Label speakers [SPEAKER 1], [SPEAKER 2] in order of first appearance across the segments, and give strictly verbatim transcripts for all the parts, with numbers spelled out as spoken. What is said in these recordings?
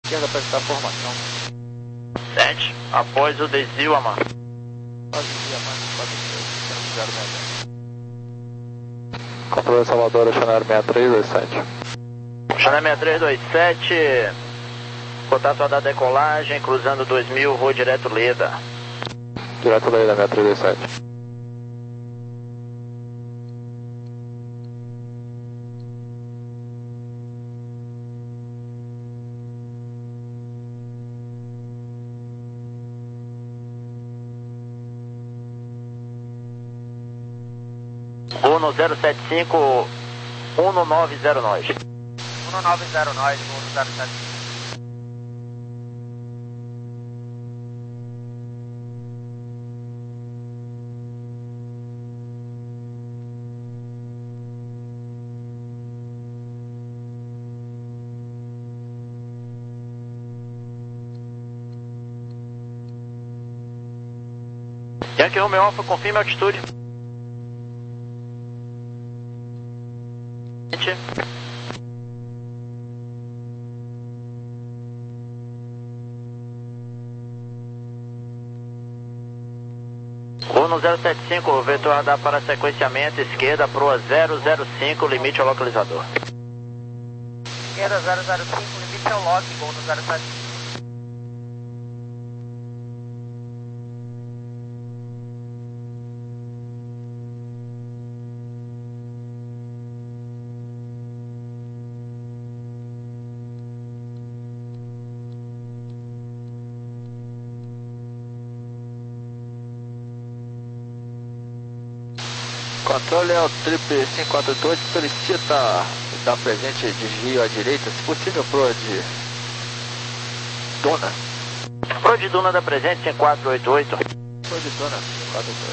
[SPEAKER 1] Esquerda para estar a formação.
[SPEAKER 2] Sete, após o desvio, Amar.
[SPEAKER 1] Pode ir, Amar, quatro três, zero zero sete.
[SPEAKER 3] Controle Salvador, Chanel seis três dois sete.
[SPEAKER 2] Chanel seis três dois sete, contato a da decolagem, cruzando dois mil, rua direto Leda.
[SPEAKER 3] Direto Leda, seis três dois sete.
[SPEAKER 2] Gol no zero sete cinco, um nove zero nós.
[SPEAKER 1] um nove zero nós, gol no zero sete cinco.
[SPEAKER 2] Yankee Romeo Alpha, confirme a altitude. Gol no zero sete cinco, vetor radar para sequenciamento, esquerda, proa zero zero cinco, limite ao localizador.
[SPEAKER 1] Esquerda zero zero cinco, limite ao log, gol no zero sete cinco.
[SPEAKER 3] Controle é o triple cinco quatro oito, solicita dar presente desvio à direita, se possível proa de Duna.
[SPEAKER 2] Proa de Duna da presente, cinco quatro oito oito.
[SPEAKER 3] Proa de Duna, cinco quatro oito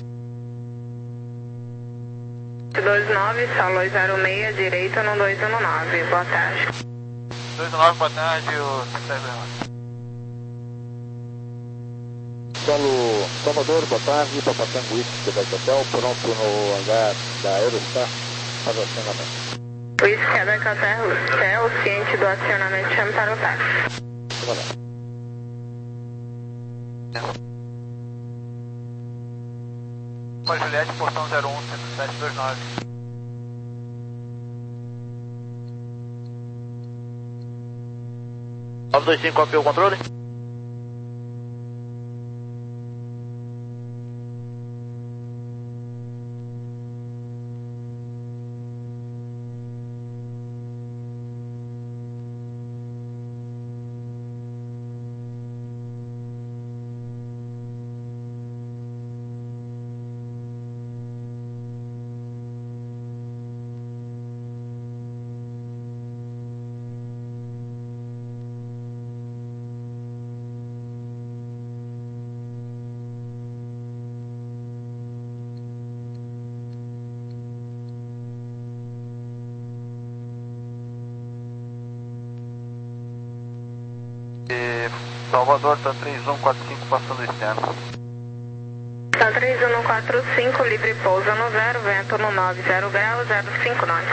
[SPEAKER 3] oito.
[SPEAKER 4] dois nove, Saloi zero seis, direita no dois um nove, boa tarde.
[SPEAKER 1] dois um nove, boa tarde, o cinco dez nove.
[SPEAKER 3] Solo Salvador, boa tarde, Papatango Whisky, Quebec Hotel, pronto no hangar da Aerostar para o acionamento.
[SPEAKER 4] Whisky, Quebec Hotel, ciente do acionamento, chame para o táxi.
[SPEAKER 1] Com a Juliette, portão zero um, centro sete dois nove.
[SPEAKER 2] nove dois cinco, copiou o controle?
[SPEAKER 1] Salvador, tá três um quatro cinco passando o externo.
[SPEAKER 4] Tá três um quatro cinco, livre pouso no zero, vento no nove zero graus, zero cinco nove.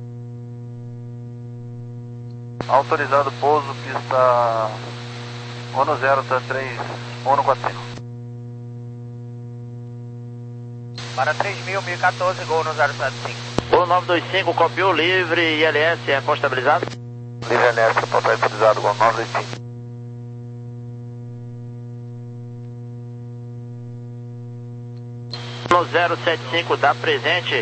[SPEAKER 1] Autorizado pouso, pista um no zero, tá três um quatro cinco. Para três mil, mil e quatorze, gol no zero sete cinco.
[SPEAKER 2] Gol nove dois cinco, copiou, livre, I L S, é estabilizado?
[SPEAKER 3] Livre L S, ponto autorizado, gol nove dois cinco.
[SPEAKER 2] No zero sete cinco, dá presente,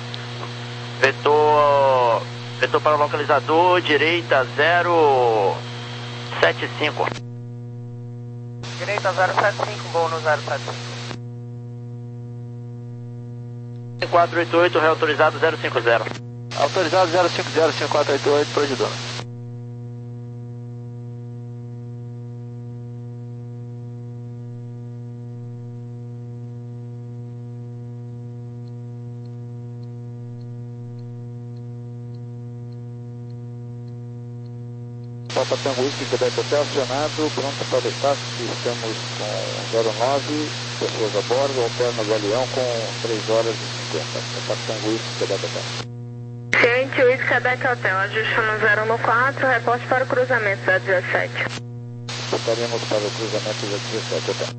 [SPEAKER 2] vetor, vetor para o localizador, direita zero sete cinco.
[SPEAKER 1] Direita zero sete cinco, gol no zero sete cinco.
[SPEAKER 2] cinco quatro oito oito, reautorizado zero cinco zero.
[SPEAKER 3] Autorizado zero cinco zero, cinco quatro oito oito, proa de Duna. Papatango Whisky, Quebec Hotel, acionado, pronto para o destaque, estamos com zero nove pessoas a bordo, hotel no Galeão com três horas e cinquenta. Papatango Whisky, Quebec Hotel.
[SPEAKER 4] Ciente, Whisky, Quebec Hotel, ajuste no zero no quatro, reporte para o cruzamento da dezessete.
[SPEAKER 3] Voltaremos para o cruzamento da dezessete, hotel.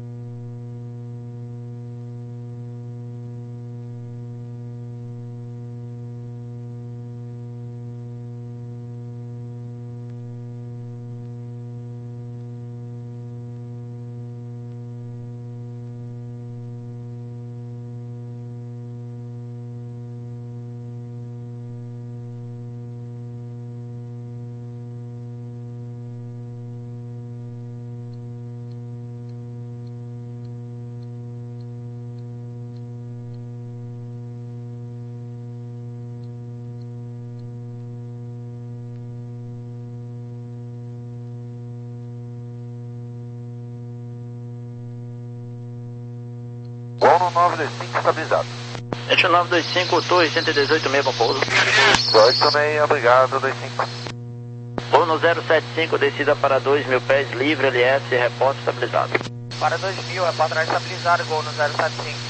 [SPEAKER 1] Gol nove dois cinco estabilizado.
[SPEAKER 2] Gente nove dois cinco, torre cento e dezoito, meio bom pouso.
[SPEAKER 1] dezoito meio, obrigado, dois cinco.
[SPEAKER 2] Gol no zero sete cinco, descida para dois mil pés, livre, L S, reporte estabilizado.
[SPEAKER 5] Para dois mil, é para trás estabilizado, gol no zero sete cinco.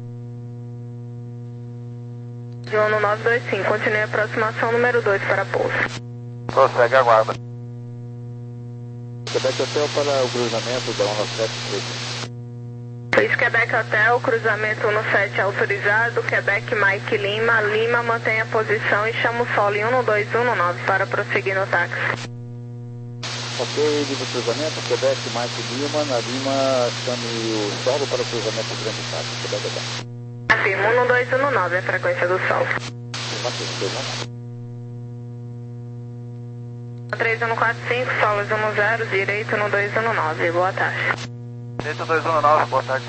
[SPEAKER 4] João no nove dois cinco, continue a aproximação número dois para pouso.
[SPEAKER 1] Prossegue a guarda.
[SPEAKER 3] Quebec Hotel para o cruzamento da um sete três.
[SPEAKER 4] Whisky, Quebec Hotel, cruzamento um sete autorizado, Quebec Mike Lima, Lima mantenha a posição e chama o solo em um dois um nove para prosseguir no táxi.
[SPEAKER 3] Ok, livre cruzamento, Quebec Mike Lima, na Lima chame o solo para o cruzamento do grande táxi, Quebec Hotel.
[SPEAKER 4] Afirma um dois um nove, a frequência do solo. três um quatro cinco, solos um zero, direito no dois um nove, boa tarde.
[SPEAKER 1] Direito dois um nove, boa tarde.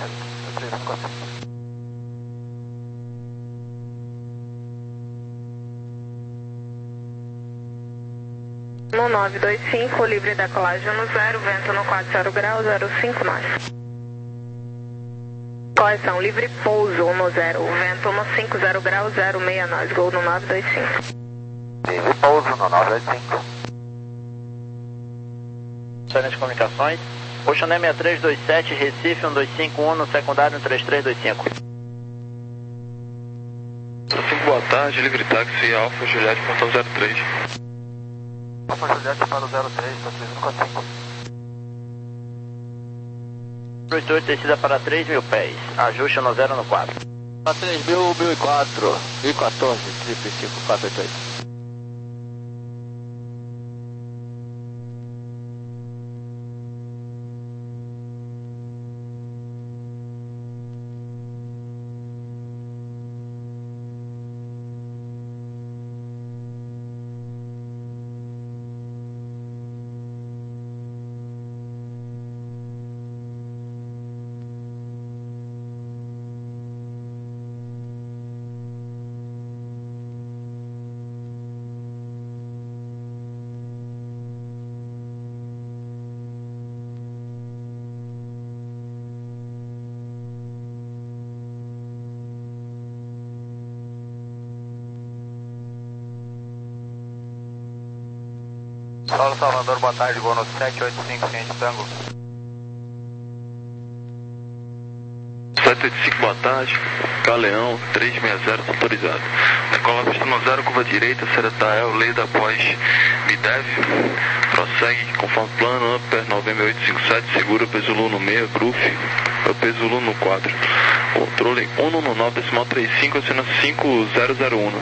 [SPEAKER 4] No nove dois cinco, livre decolagem no zero, vento no quatro zero graus, zero cinco nós. Correção, livre pouso no zero, vento no cinco zero graus, zero seis nós, gol no nove dois cinco.
[SPEAKER 1] Livre pouso no nove dois cinco.
[SPEAKER 2] Excelentes comunicações. Oxané seis três dois sete, Recife um dois cinco um, no secundário um três três dois cinco.
[SPEAKER 6] cinco, boa tarde, livre táxi Alfa Juliette, portão zero três.
[SPEAKER 1] Alfa Juliette para o zero três, está três um quatro cinco.
[SPEAKER 2] oito oito, descida para três mil pés, ajuste no zero no quatro.
[SPEAKER 3] Para três mil, mil e quatro, mil e quatorze, triplo cinco, quatro oito oito.
[SPEAKER 1] Solo Salvador, boa tarde, gol no sete oito cinco, ciente Tango.
[SPEAKER 6] sete oito cinco, boa tarde, Galeão três seis zero, autorizado. Decola pista no zero, curva direita, Seretael, Leida após Bidev. Prossegue conforme plano, Upper November oito cinco sete, segura peso Zulu no meio, Groove, peso Zulu no quatro. Controle um no nove, decimal trinta e cinco, assina cinco zero zero um.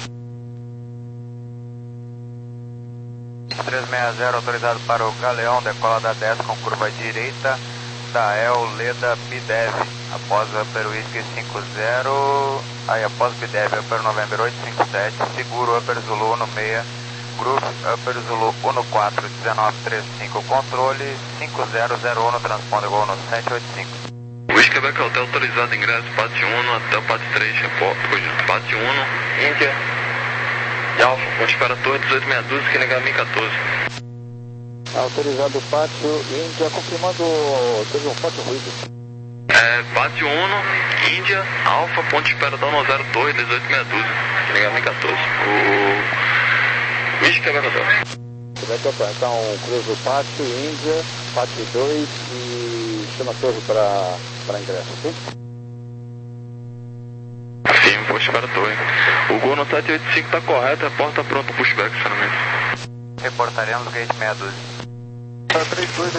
[SPEAKER 1] três seis zero, autorizado para o Galeão, decola da dez com curva direita, Tael, Leda, Bidev, após o Upper Whisky cinco zero, aí após Bidev, Upper November oito cinco sete, seguro Upper Zulu no meio, Groove, Upper Zulu um no quatro, dezenove trinta e cinco, controle cinco zero zero um, transponder gol no sete oito cinco.
[SPEAKER 6] Whisky Quebec Hotel, autorizado ingresso, Pátio um até o Pátio três, Pátio um, Índia. E Alfa, ponte para a torre dezoito meia dúzia, que negar mil e quatorze.
[SPEAKER 3] Autorizado pátio Índia, confirmando, teve um forte ruído.
[SPEAKER 6] É, Pátio um, Índia, Alfa, ponte espera da um zero, torre dezoito meia dúzia, que negar mil e quatorze. O Whisky Quebec Hotel.
[SPEAKER 3] Quebec Hotel, então cruza o pátio Índia, pátio dois e chama a torre para ingresso, sim?
[SPEAKER 6] Sim. ponte para a torre. O gol no sete oito cinco está correto, reporta pronto o pushback, estacionamento.
[SPEAKER 1] Reportaremos gate meia dúzia.
[SPEAKER 3] três dois.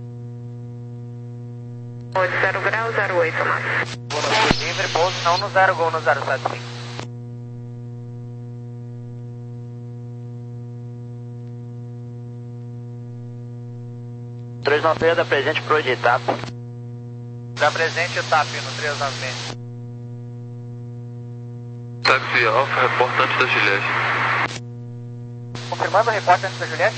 [SPEAKER 4] zero grau, zero oito, mais.
[SPEAKER 5] Livre, pouso não no zero, gol no zero sete cinco.
[SPEAKER 2] três nove seis da presente pro de Itap.
[SPEAKER 5] Da presente o T A P no três nove seis.
[SPEAKER 6] Táxi Alfa, reportante da Juliette.
[SPEAKER 5] Confirmando o reporte antes da Juliette?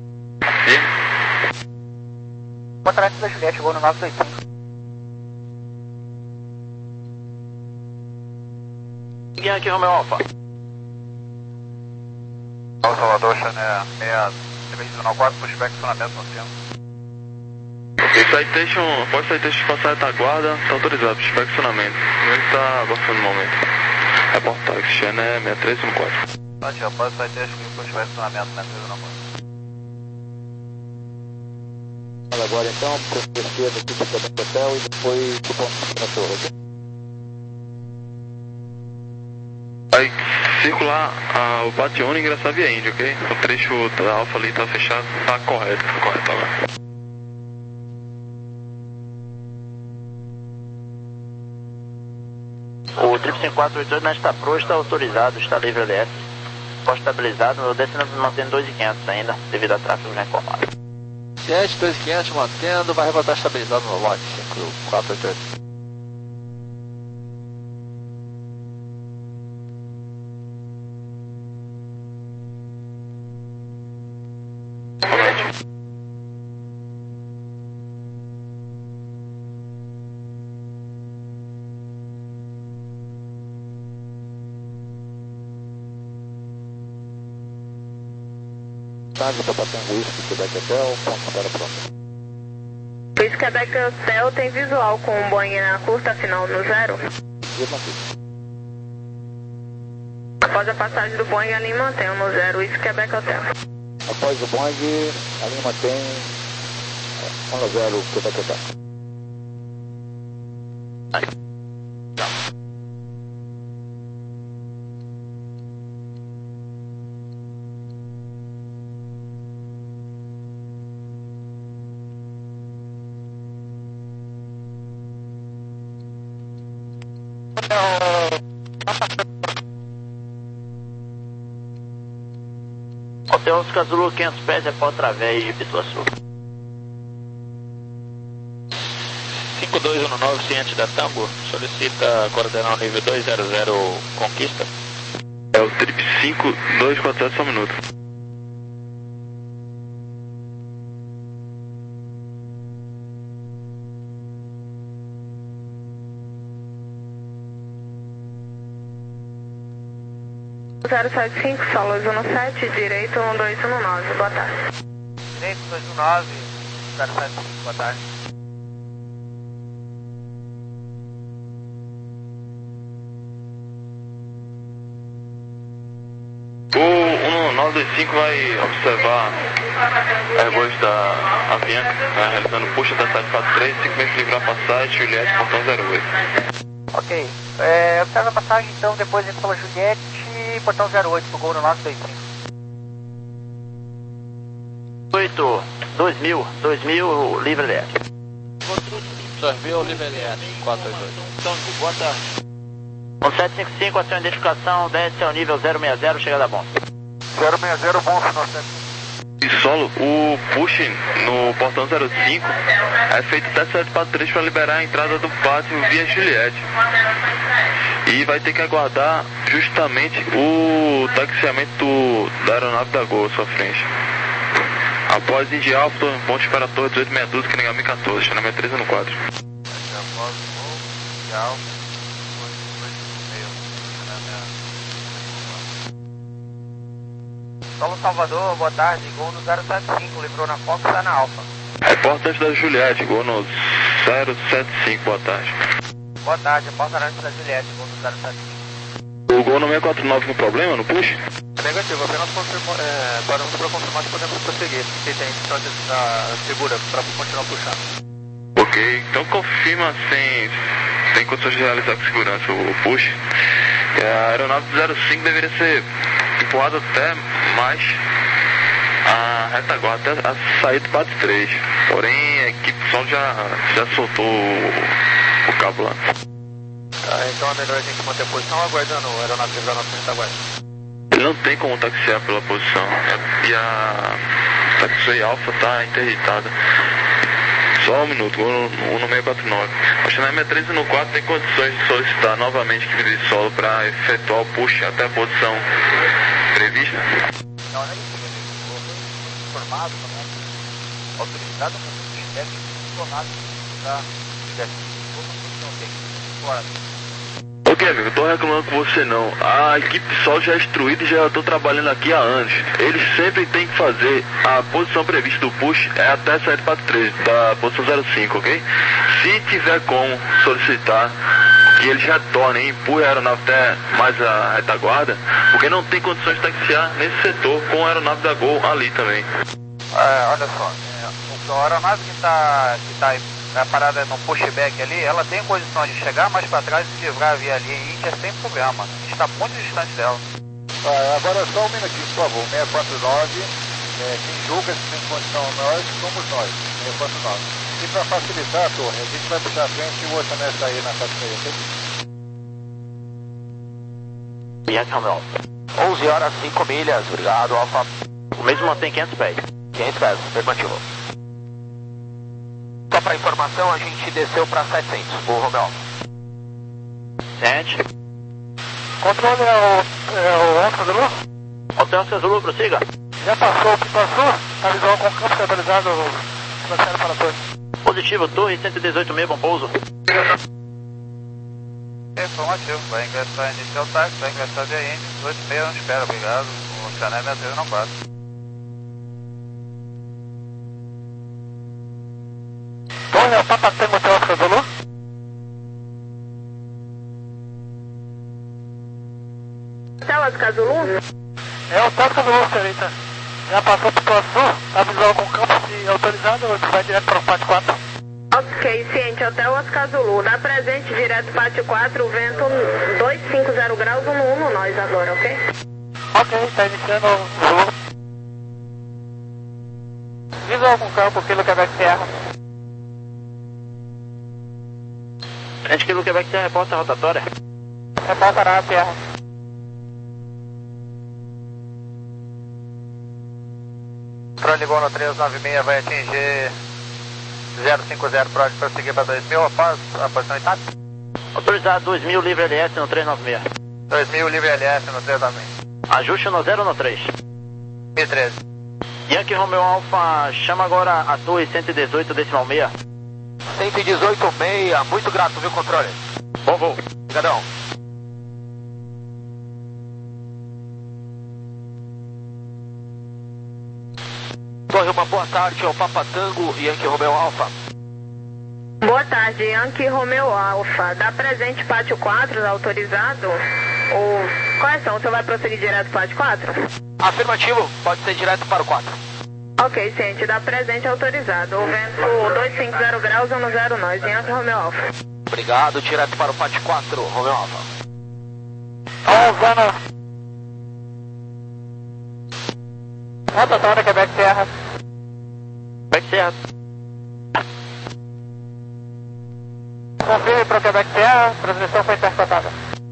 [SPEAKER 6] E?
[SPEAKER 5] Reporte antes da Juliette, gol no nove dois cinco.
[SPEAKER 2] Seguindo aqui, Romeo Alfa.
[SPEAKER 1] Alfa Salvador, Chané meia divisional quatro, pushback, estacionamento no centro.
[SPEAKER 6] Ok, citation, após citation passar a retaguarda, está autorizado, pushback, estacionamento. Ele está abafando no momento. Reporta táxi, Chané seis três um quatro.
[SPEAKER 1] Pode, após citation, pushback, estacionamento, meia três um quatro.
[SPEAKER 3] Agora então, por esquerda aqui do Cabanco Hotel e depois do ponto da torre, ok?
[SPEAKER 6] Vai circular ah, o Batione e ingressar via Índia, ok? O trecho da Alfa ali está fechado, está correto, correto agora.
[SPEAKER 2] O triplo cinco quatro oito oito está pro, está autorizado, está livre L S. Pode estabilizado, o descendo mantendo dois mil e quinhentos ainda, devido a tráfego já informado.
[SPEAKER 3] sete, dois mil e quinhentos mantendo, vai reportar estabilizado no lote cinco quatro oito oito. Tarde para Patango Whisky, Quebec Hotel, ponto para pronto.
[SPEAKER 4] Whisky Quebec Hotel tem visual com um Boeing na curta final no zero. Após a passagem do Boeing, a linha mantém no zero, Whisky Quebec Hotel.
[SPEAKER 3] Após o Boeing, a linha mantém um no zero, Quebec Hotel.
[SPEAKER 2] Hotel Oscar Zulu quinhentos pés, é para através de Pituaçu. cinco dois um nove, ciente da Tango, solicita coordenador nível dois zero zero Conquista.
[SPEAKER 6] É o trip cinco dois quatro sete, só um minuto.
[SPEAKER 4] zero sete cinco, Solos um sete, direito um dois um nove, boa tarde.
[SPEAKER 5] Direito dois um nove, zero sete cinco, boa tarde.
[SPEAKER 6] O um nove dois cinco vai observar a Airbus da Avianca, né, realizando push da sete quatro três, cinco metros livrar passagem, Juliette, portão zero oito.
[SPEAKER 5] Ok, é, observa a passagem então, depois entra pela Juliette, portão zero oito, pro gol no nove dois cinco.
[SPEAKER 2] oito, dois mil, dois mil, livre L S.
[SPEAKER 3] dois mil, livre L S, quatro oito oito.
[SPEAKER 2] Então, boa tarde. um sete cinco cinco, ação de identificação, desce ao nível zero seis zero, chegada bom.
[SPEAKER 3] zero seis zero, bom, final sete.
[SPEAKER 6] E solo, o push no portão zero cinco é feito até sete quatro três para liberar a entrada do pátio via Juliette. E vai ter que aguardar justamente o taxiamento da aeronave da Gol à sua frente. Após Indy Alfa, ponte para a torre dezoito sessenta e dois, que negami quatorze, China três um quatro.
[SPEAKER 1] Após o gol, Indy Alfa.
[SPEAKER 5] Solo Salvador, boa tarde, gol no zero sete cinco, livrou na Fox, está na Alfa.
[SPEAKER 6] Reportante da Juliette, gol no zero sete cinco, boa tarde.
[SPEAKER 5] Boa tarde, reportante da Juliette, gol no zero sete cinco.
[SPEAKER 6] O gol no seis quatro nove com problema no push?
[SPEAKER 3] Negativo, apenas confirma, é, paramos para confirmar que podemos prosseguir, se tem estratégia segura para continuar puxando.
[SPEAKER 6] Ok, então confirma sem, sem condições de realizar com segurança o push. A aeronave zero cinco deveria ser empurrada até mais a retaguarda, até a sair do P A T três. Porém, a equipe de som já, já soltou o, o cabo lá.
[SPEAKER 3] Ah, então é melhor a gente manter a posição aguardando o aeronave chegar na nossa retaguarda.
[SPEAKER 6] Ele não tem como taxiar pela posição. E a taxi alfa está interditada. Só um minuto, um no seis quatro nove. A Chanel sessenta e três no quatro tem condições de solicitar novamente equipe de solo para efetuar o push até a posição prevista?
[SPEAKER 3] Não, não é isso, eu fui informado, também, autorizado para o pushback funcionado para o
[SPEAKER 6] Ok, amigo, eu tô reclamando com você não. A equipe de solo já é instruída e já estou trabalhando aqui há anos. Eles sempre têm que fazer a posição prevista do push é até sair do P A T três, da posição zero cinco, ok? Se tiver como solicitar que eles retornem e empurrem a aeronave até mais a retaguarda, porque não tem condições de taxiar nesse setor com a aeronave da Gol ali também.
[SPEAKER 3] É, olha só, é, a aeronave que está que tá a parada no pushback ali, ela tem condições de chegar mais para trás e livrar a via ali e é sem problema. A gente está muito distante dela. Ah, agora só um minutinho, por favor. seis quatro nove, é, quem julga se tem condição nós, somos nós, seis quatro nove. E para facilitar, torre, a gente vai puxar a frente e o outro nessa aí, na categoria, ok?
[SPEAKER 2] Yankee Romeo.
[SPEAKER 3] onze horas, cinco milhas, obrigado, Alfa.
[SPEAKER 2] O mesmo mantém quinhentos pés.
[SPEAKER 3] quinhentos pés, afirmativo. Só para informação, a gente desceu para setecentos, o Romeo.
[SPEAKER 2] Sente.
[SPEAKER 3] Controle é o, é o Oscar Zulu?
[SPEAKER 2] Hotel Oscar Zulu, prossiga.
[SPEAKER 3] Já passou o que passou? Tá visual com o campo estabilizado, transfere para a torre.
[SPEAKER 2] Positivo, torre cento e dezoito mil, bom pouso.
[SPEAKER 3] Informativo, vai ingressar inicial táxi, vai ingressar via índice, oito e meia, não espera, obrigado. O Chanel sessenta e três não quatro. Torre, é o Papa Tango Hotel Oscar Zulu?
[SPEAKER 4] Hotel Oscar Zulu?
[SPEAKER 3] É o Hotel Oscar Zulu, senhorita. Já passou para o sul, tá visual com campo autorizado, vai direto para o Pátio quatro.
[SPEAKER 4] Ok, ciente, Hotel Oscar Zulu. Dá presente direto Pátio quatro, vento duzentos e cinquenta graus, um no um no nós agora, ok?
[SPEAKER 3] Ok, tá iniciando o Zulu. Visual com campo, Kilo Quebec Sierra.
[SPEAKER 2] Frente Kilo Quebec Sierra, reporta a rotatória.
[SPEAKER 3] Reporta na Sierra. Controle Gol no trezentos e noventa e seis vai atingir zero cinco zero, pode prosseguir para dois mil, após a posição etapa.
[SPEAKER 2] Autorizado dois mil, livre L S no trezentos e noventa e seis.
[SPEAKER 3] dois mil, livre L S no trezentos e noventa e seis.
[SPEAKER 2] Ajuste no zero no três.
[SPEAKER 3] mil e treze.
[SPEAKER 2] Yankee Romeo Alpha, chama agora a torre cento e dezoito decimal seis.
[SPEAKER 3] cento e dezoito seis, muito grato, viu, controle?
[SPEAKER 2] Bom voo.
[SPEAKER 3] Obrigadão. Torre, uma boa tarde ao Papa Tango e Yankee Romeo Alpha.
[SPEAKER 4] Boa tarde, Yankee Romeo Alpha. Dá presente Pátio quatro, autorizado? Ou correção, você vai prosseguir direto Pátio quatro?
[SPEAKER 3] Afirmativo, pode ser direto para o quatro.
[SPEAKER 4] Ok, ciente, dá presente autorizado. O vento duzentos e cinquenta graus, um no zero nós, Yankee Romeo Alpha.
[SPEAKER 3] Obrigado, direto para o Pátio quatro, Romeo Alpha. Alvana. Rotatória, Quebec Sierra.
[SPEAKER 2] Quebec Sierra.
[SPEAKER 3] Confirme para o Quebec Sierra, a transmissão foi interceptada.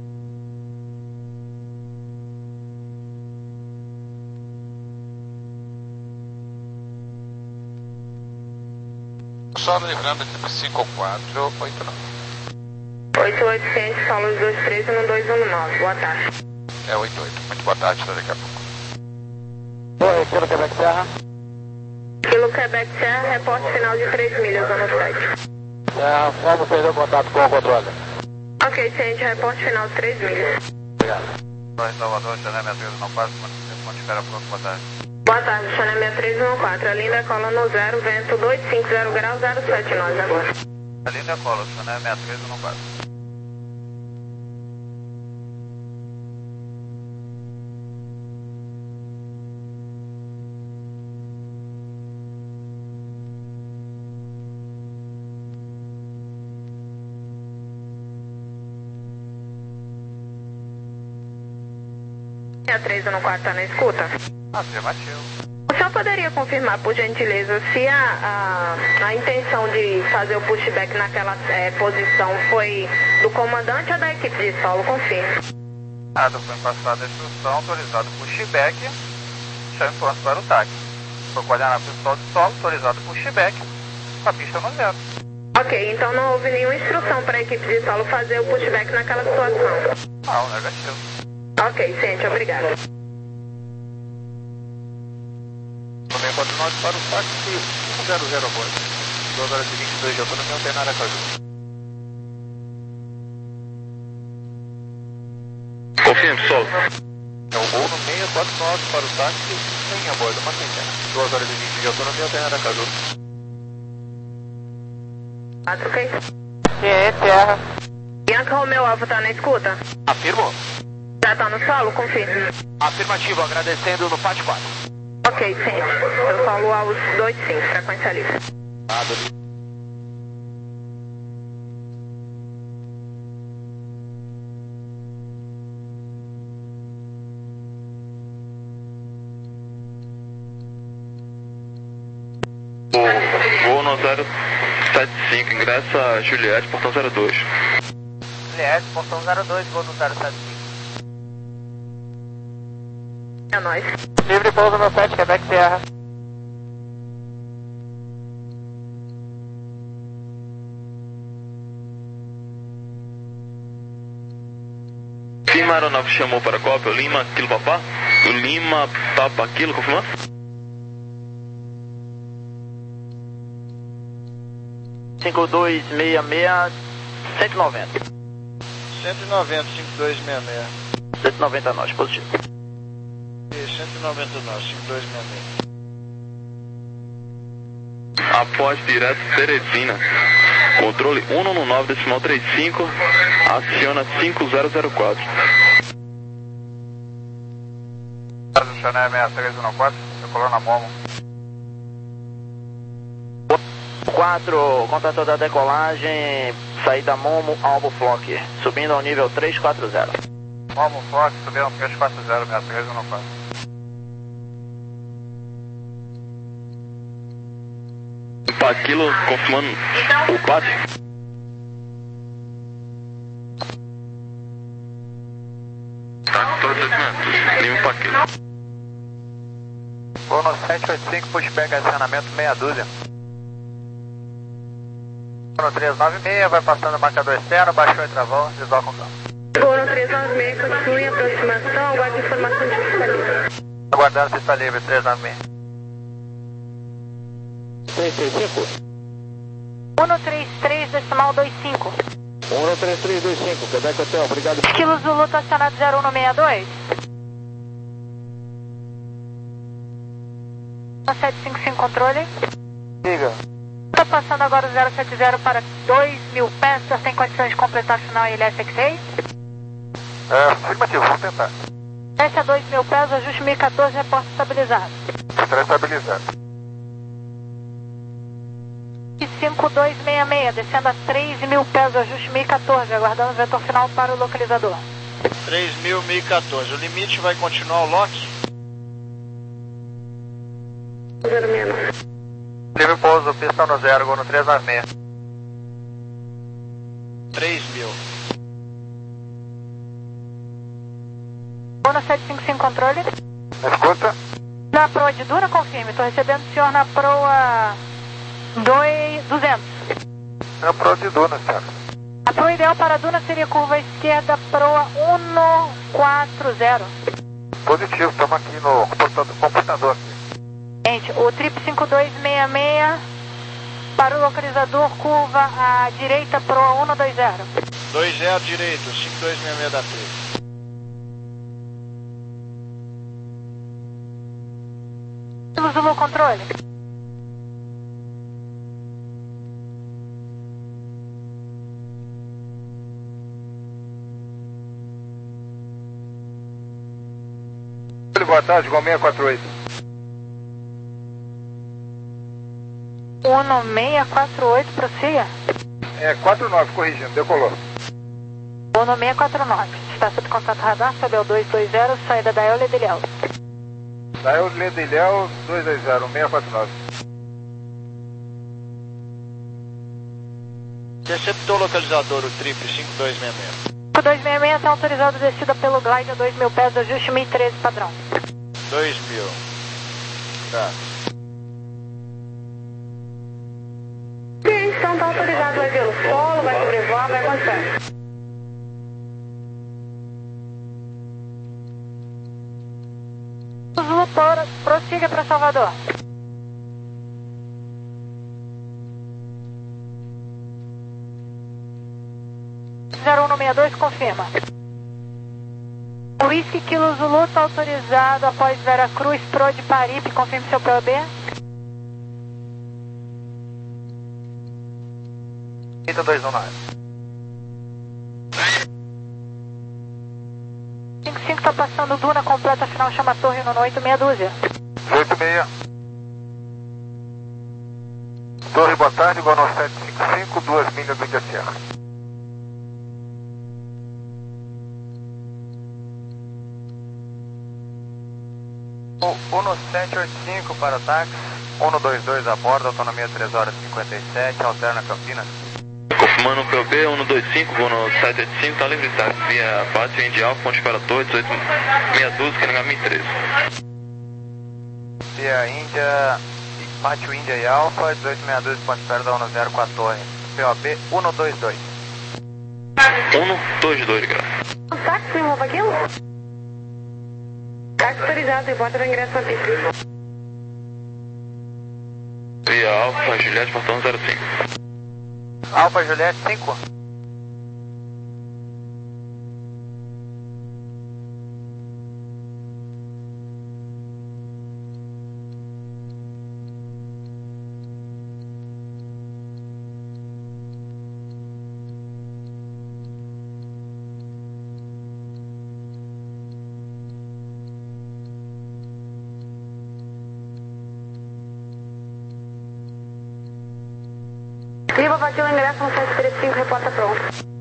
[SPEAKER 3] Solo livrando de cinco quatro oito nove.
[SPEAKER 4] oito oito ciente, fala os dois três no dois um nove, boa tarde.
[SPEAKER 3] É oito oito, muito boa tarde, daqui a pouco. Oi, Kilo Quebec Sierra.
[SPEAKER 4] Kilo Quebec Sierra, reporte final de três milhas, zona sete.
[SPEAKER 3] É, vamos perder o contato com o controle.
[SPEAKER 4] Ok, ciente, reporte final de três milhas.
[SPEAKER 3] Obrigado. Oi, Salvador, Chanel sessenta e três não quatro, quando espera pronto, boa tarde.
[SPEAKER 4] Boa tarde, Chanel sessenta e três um quatro, a linda cola no zero, vento duzentos e cinquenta graus, zero sete nós agora.
[SPEAKER 3] A linda cola, Chanel sessenta e três um quatro.
[SPEAKER 4] A três um quatro está na escuta?
[SPEAKER 3] Afirmativo.
[SPEAKER 4] O senhor poderia confirmar, por gentileza, se a, a, a intenção de fazer o pushback naquela é, posição foi do comandante ou da equipe de solo? Confirme.
[SPEAKER 3] Nada, foi passada a instrução, autorizado pushback, chame pronto para o táxi. Foi coordenado principal de solo, autorizado pushback, a pista no zero.
[SPEAKER 4] Ok, então não houve nenhuma instrução para a equipe de solo fazer o pushback naquela situação?
[SPEAKER 3] Não, negativo.
[SPEAKER 4] Ok, ciente, obrigado.
[SPEAKER 3] Também coordenado para o táxi um zero zero a bordo. duas horas e vinte e dois de autonomia, não tem nada a fazer.
[SPEAKER 6] Confirme, solo.
[SPEAKER 3] É o voo no seis quatro nove para o táxi, sem a bordo, uma centena. duas horas e vinte de autonomia, não tem nada a fazer.
[SPEAKER 4] quatro, ok?
[SPEAKER 5] É, terra.
[SPEAKER 4] Bianca Romeu Alfa tá na escuta?
[SPEAKER 3] Afirmo.
[SPEAKER 4] Já tá no solo? Confirme.
[SPEAKER 3] Afirmativo, agradecendo no P A T quatro.
[SPEAKER 4] Ok, ciente. Eu solo aos dois cinco, frequência livre.
[SPEAKER 3] Nada.
[SPEAKER 6] Voo no zero sete cinco, ingressa a Juliette, portão zero dois.
[SPEAKER 5] Juliette, portão zero dois, voo no zero sete cinco.
[SPEAKER 4] É nóis.
[SPEAKER 5] Livre pouso no sete, Quebec Sierra.
[SPEAKER 6] Firma aeronave chamou para cópia, Lima, Kilo Papá. Lima, Papa, Kilo, confirmando?
[SPEAKER 2] cinco dois seis seis, cento e noventa.
[SPEAKER 3] cento e noventa, cinco dois seis seis.
[SPEAKER 2] cento e noventa nós, positivo.
[SPEAKER 3] cento e noventa nós, cinco dois seis seis.
[SPEAKER 6] Após direto Teresina. Controle um nove nove, decimal trinta e cinco, aciona cinco zero zero quatro.
[SPEAKER 3] Caso Chanel seis três um quatro, decolou na Momo.
[SPEAKER 2] quatro, contato da decolagem, saída Momo, Albo Flock, subindo ao nível três quatro zero.
[SPEAKER 3] Momo Fox, subindo três quatro zero, seis três um quatro.
[SPEAKER 6] Paquilo, confirmando o Pat. Tá, todos os Lima Paquilo.
[SPEAKER 3] Vou no sete oito cinco, pushback acionamento meia dúzia. Vou no três nove seis, vai passando o marcador externo, baixou e travão, desloca o campo.
[SPEAKER 4] Voo no três nove seis, continue em aproximação, aguarde informação de pista livre.
[SPEAKER 3] Aguardando pista livre, três nove seis.
[SPEAKER 2] três três cinco?
[SPEAKER 7] um três três, decimal dois cinco.
[SPEAKER 2] um três três dois cinco, Quebec Hotel, obrigado.
[SPEAKER 7] Kilo Zulu, tá acionado zero um no seis dois. sete cinco cinco, controle.
[SPEAKER 3] Liga.
[SPEAKER 7] Tá passando agora o zero sete zero para dois mil pés, já tem condições de completar final L S X seis?
[SPEAKER 3] É, afirmativo, vamos tentar.
[SPEAKER 7] Desce a dois mil pés, ajuste mil e quatorze, reporte estabilizado.
[SPEAKER 3] Estará estabilizado.
[SPEAKER 7] cinco dois seis seis, descendo a três mil pés, ajuste mil e quatorze, aguardando o vetor final para o localizador.
[SPEAKER 3] três mil, mil e quatorze. O limite vai continuar o lock?
[SPEAKER 4] zero seis nove.
[SPEAKER 3] Livre pouso, pista no zero, vou no três nove seis. três mil.
[SPEAKER 7] Vou no sete cinco cinco, controle.
[SPEAKER 3] Escuta.
[SPEAKER 7] Na proa de Duna, confirme, estou recebendo o senhor na proa duzentos.
[SPEAKER 3] É a proa de Duna, senhor.
[SPEAKER 7] A proa ideal para a Duna seria curva esquerda, proa cento e quarenta.
[SPEAKER 3] Positivo, estamos aqui no computador. computador.
[SPEAKER 7] Gente, o trip cinco dois seis seis para o localizador, curva à direita, proa cento e vinte.
[SPEAKER 3] dois zero direito, cinco dois seis seis da três.
[SPEAKER 7] Zulu, controle.
[SPEAKER 3] Boa tarde, igual seis quatro oito.
[SPEAKER 7] um seis quatro oito, prossiga.
[SPEAKER 3] É, quatro nove, corrigindo, decolou.
[SPEAKER 7] Vou no seiscentos e quarenta e nove. Está sob contato radar, sob o dois dois zero, saída da Euler Delhel.
[SPEAKER 8] Da Euler Delhel, dois dois zero, seiscentos e quarenta e nove.
[SPEAKER 9] Interceptou o localizador, o triplo cinco dois seis seis.
[SPEAKER 7] cinco dois seis seis, está autorizado descida pelo glide a dois mil pés, ajuste mil e treze padrão.
[SPEAKER 9] dois mil. Tá.
[SPEAKER 4] Sim, então tá autorizado, vai pelo solo, vai sobrevoar, vai acontecer.
[SPEAKER 7] Zulu, prossiga para Salvador. zero um seis dois, confirma. Whisky Kilo Zulu está autorizado após Vera Cruz, Pro de Paripe, confirme seu P O B.
[SPEAKER 3] Eita dois um nove.
[SPEAKER 7] cinco cinco está passando Duna completa, final chama Torre no oito meia dúzia.
[SPEAKER 8] oito seis. Torre, boa tarde, igual no sete cinco cinco, duas milhas do Índia Sierra.
[SPEAKER 1] Uno sete oito cinco para táxi, Uno dois dois a bordo, autonomia três horas e cinquenta e sete, alterna Campinas.
[SPEAKER 6] Confirmando o P O B, um dois cinco, voo no sete oito cinco, está livre de táxi via Pátio Indy Alfa, ponte para Torre, dezoito meia dúzia, K N H mil e treze.
[SPEAKER 1] Via Índia, Pátio Índia e Alfa, dezoito meia dúzia, ponte para da Uno zero com a Torre. P O B, Uno dois dois.
[SPEAKER 6] Uno dois dois, graças.
[SPEAKER 4] Táxi, remova aquilo? Táxi autorizado, importa do ingresso na pista.
[SPEAKER 6] Via Alfa, Juliette, portão zero cinco.
[SPEAKER 3] Alfa Juliette cinco.
[SPEAKER 4] Viva, bateu o ingresso no sete três cinco, reporta pronto.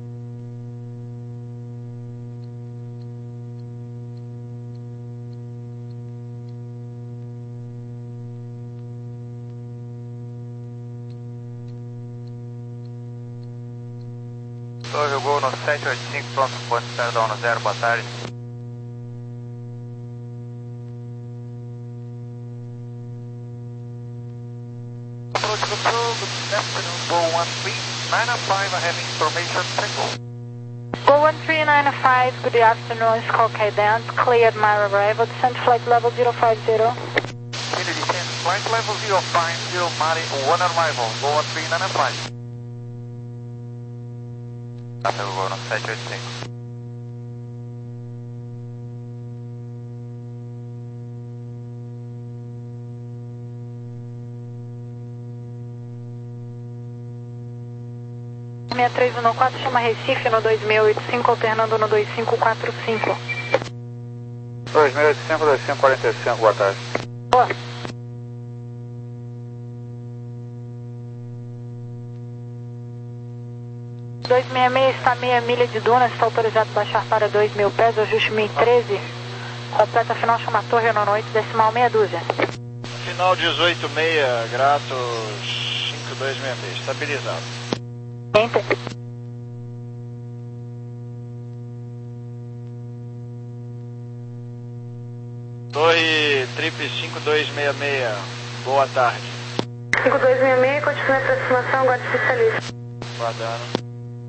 [SPEAKER 1] Torre Gol no sete oito cinco, pronto, ponte para da Uno zero, boa tarde.
[SPEAKER 8] Approach control, good afternoon, Go one three nine five, I have information, single.
[SPEAKER 7] Go one three nine five, good afternoon, Skull Cadence, cleared my arrival, descent flight level zero five zero.
[SPEAKER 8] Clear descent, flight level zero five zero, Mari, one arrival, Go one three nine five.
[SPEAKER 1] Tá pelo Gol no sete oito cinco.
[SPEAKER 7] seis três um quatro, chama Recife no dois mil e oitenta e cinco, alternando no dois cinco quatro cinco.
[SPEAKER 8] dois mil e oitenta e cinco, dois cinco quarenta e cinco, boa tarde.
[SPEAKER 7] Boa. dois seis seis está meia milha de Duna, está autorizado a baixar para dois mil pés, ajuste mil e treze. Completa final chama Torre no oito, decimal meia dúzia.
[SPEAKER 9] Final dezoito seis, Gratos cinco dois seis seis, estabilizado.
[SPEAKER 7] Enter.
[SPEAKER 9] Torre Trip cinco dois seis seis, boa tarde.
[SPEAKER 4] cinco dois seis seis, continua a aproximação, guarda especialista.
[SPEAKER 9] Guardando.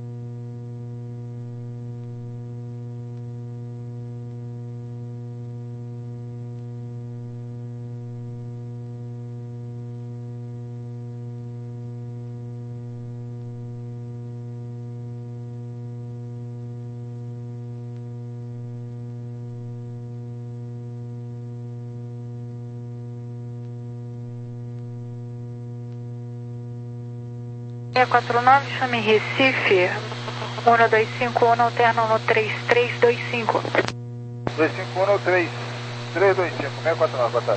[SPEAKER 7] seis quatro nove, chame Recife, um dois cinco um, alterno no três três dois cinco.
[SPEAKER 8] dois cinco um, três três dois cinco, seis quatro nove, boa tarde.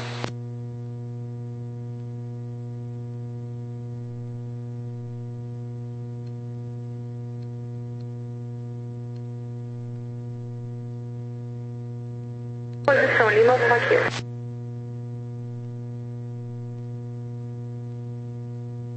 [SPEAKER 4] Posição Lima, Vaqueiro.